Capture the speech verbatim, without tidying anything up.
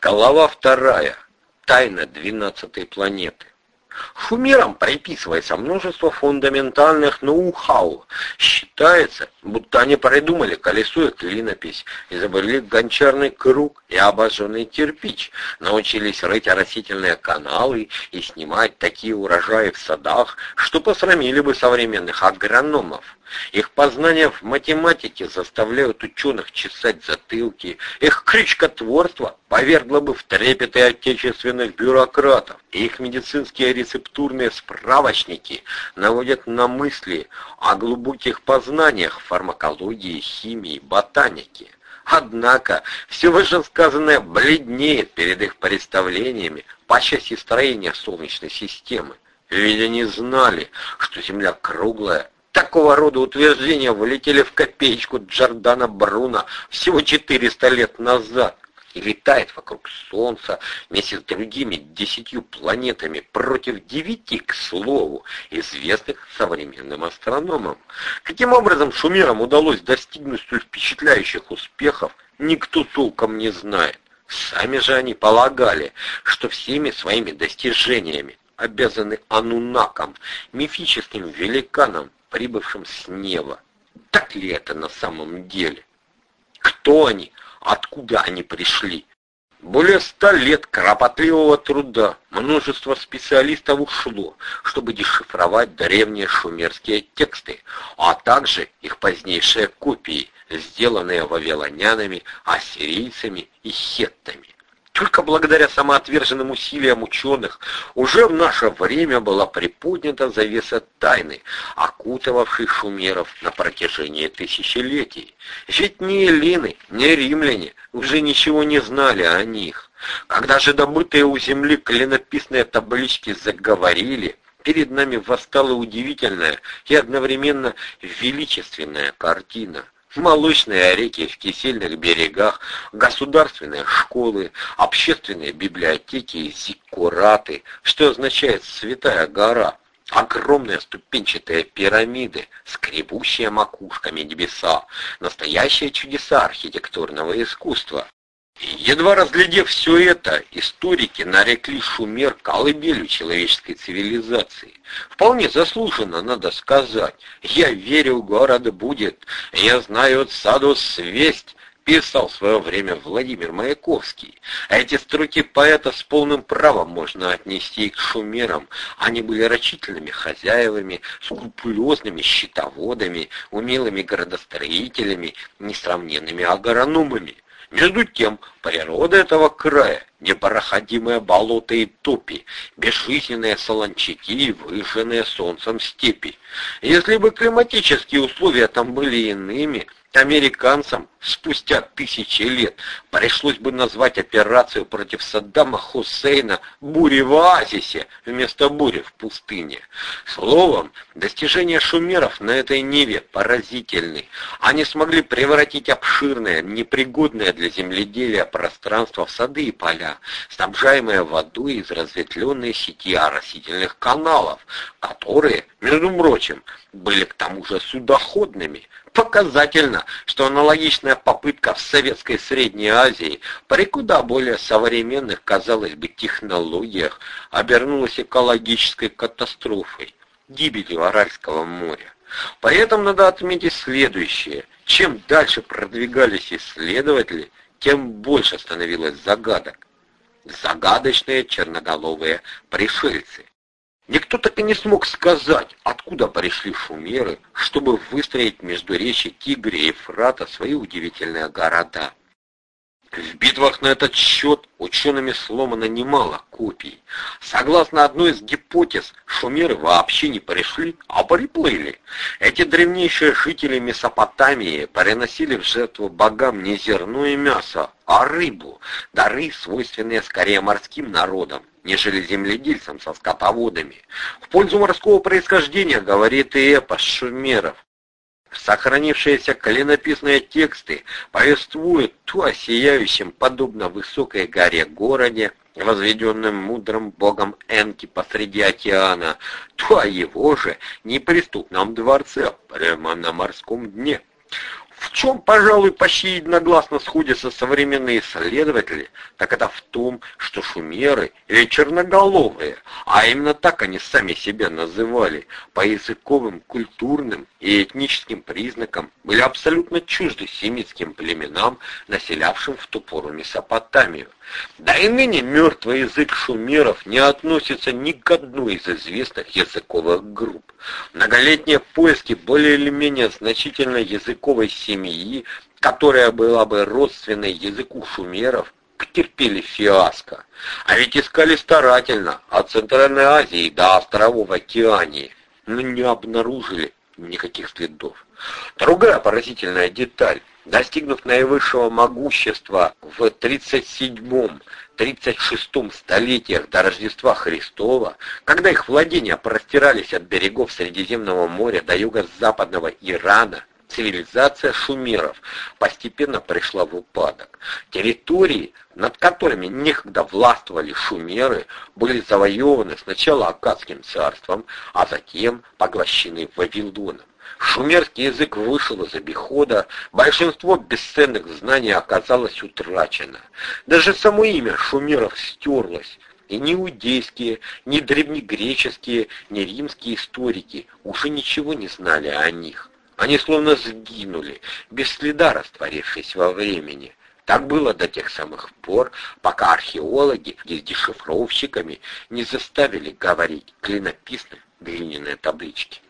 Глава вторая. Тайна двенадцатой планеты. Шумерам приписывается множество фундаментальных ноу-хау. Считается, будто они придумали колесо и клинопись, изобрели гончарный круг и обожженный кирпич, научились рыть растительные каналы и снимать такие урожаи в садах, что посрамили бы современных агрономов. Их познания в математике заставляют ученых чесать затылки, их крючкотворство повергло бы в трепет и отечественных бюрократов, и их медицинские рецептурные справочники наводят на мысли о глубоких познаниях фармакологии, химии, ботаники. Однако все вышесказанное бледнеет перед их представлениями по части строения Солнечной системы, ведь они знали, что Земля круглая. Такого рода утверждения влетели в копеечку Джордана Бруно всего четыреста лет назад и летает вокруг Солнца вместе с другими десятью планетами против девяти, к слову, известных современным астрономам. Каким образом шумерам удалось достигнуть столь впечатляющих успехов, никто толком не знает. Сами же они полагали, что всеми своими достижениями обязаны ануннакам, мифическим великанам, прибывшим с неба. Так ли это на самом деле? Кто они? Откуда они пришли? Более ста лет кропотливого труда множество специалистов ушло, чтобы дешифровать древние шумерские тексты, а также их позднейшие копии, сделанные вавилонянами, ассирийцами и хеттами. Только благодаря самоотверженным усилиям ученых уже в наше время была приподнята завеса тайны, окутывавшей шумеров на протяжении тысячелетий. Ведь ни эллины, ни римляне уже ничего не знали о них. Когда же добытые у земли клинописные таблички заговорили, перед нами восстала удивительная и одновременно величественная картина. Молочные реки в кисельных берегах, государственные школы, общественные библиотеки и зиккураты, что означает «святая гора», огромные ступенчатые пирамиды, скребущие макушками небеса, настоящие чудеса архитектурного искусства. Едва разглядев все это, историки нарекли Шумер колыбелью человеческой цивилизации. Вполне заслуженно, надо сказать. «Я верю, город будет, я знаю от саду свесть», писал в свое время Владимир Маяковский. Эти строки поэта с полным правом можно отнести к шумерам. Они были рачительными хозяевами, скрупулезными счетоводами, умелыми градостроителями, несравненными агрономами. Между тем, природа этого края, непроходимые болота и топи, безжизненные солончаки и выжженные солнцем степи. Если бы климатические условия там были иными, американцам спустя тысячи лет пришлось бы назвать операцию против Саддама Хусейна бурей в оазисе вместо бури в пустыне. Словом, достижения шумеров на этой ниве поразительны. Они смогли превратить обширное, непригодное для земледелия пространство в сады и поля, снабжаемые водой из разветвленной сети оросительных каналов, которые, между прочим, были к тому же судоходными. Показательно, что аналогичная попытка в советской Средней Азии при куда более современных, казалось бы, технологиях обернулась экологической катастрофой, гибелью Аральского моря. При этом надо отметить следующее. Чем дальше продвигались исследователи, тем больше становилось загадок. Загадочные черноголовые пришельцы. Никто так и не смог сказать, откуда пришли шумеры, чтобы выстроить между речи Тигра и Ефрата свои удивительные города. В битвах на этот счет учеными сломано немало копий. Согласно одной из гипотез, шумеры вообще не пришли, а приплыли. Эти древнейшие жители Месопотамии приносили в жертву богам не зерно и мясо, а рыбу, дары, свойственные скорее морским народам, нежели земледельцам со скотоводами. В пользу морского происхождения говорит и эпос шумеров. Сохранившиеся клинописные тексты повествуют то о сияющем, подобно высокой горе городе, возведенном мудрым богом Энки посреди океана, то о его же неприступном дворце прямо на морском дне. В чем, пожалуй, почти единогласно сходятся современные исследователи, так это в том, что шумеры или черноголовые, а именно так они сами себя называли, по языковым, культурным и этническим признакам были абсолютно чужды семитским племенам, населявшим в ту пору Месопотамию. Да и ныне мертвый язык шумеров не относится ни к одной из известных языковых групп. Многолетние поиски более или менее значительной языковой семьи, которая была бы родственной языку шумеров, потерпели фиаско. А ведь искали старательно от Центральной Азии до островов Океании, но не обнаружили никаких следов. Другая поразительная деталь. Достигнув наивысшего могущества в тридцать седьмом тридцать шестом столетиях до Рождества Христова, когда их владения простирались от берегов Средиземного моря до юго-западного Ирана, цивилизация шумеров постепенно пришла в упадок. Территории, над которыми некогда властвовали шумеры, были завоеваны сначала Аккадским царством, а затем поглощены Вавилоном. Шумерский язык вышел из обихода, большинство бесценных знаний оказалось утрачено. Даже само имя шумеров стерлось, и ни иудейские, ни древнегреческие, ни римские историки уже ничего не знали о них. Они словно сгинули, без следа растворившись во времени. Так было до тех самых пор, пока археологи с дешифровщиками не заставили говорить клинописные глиняные таблички.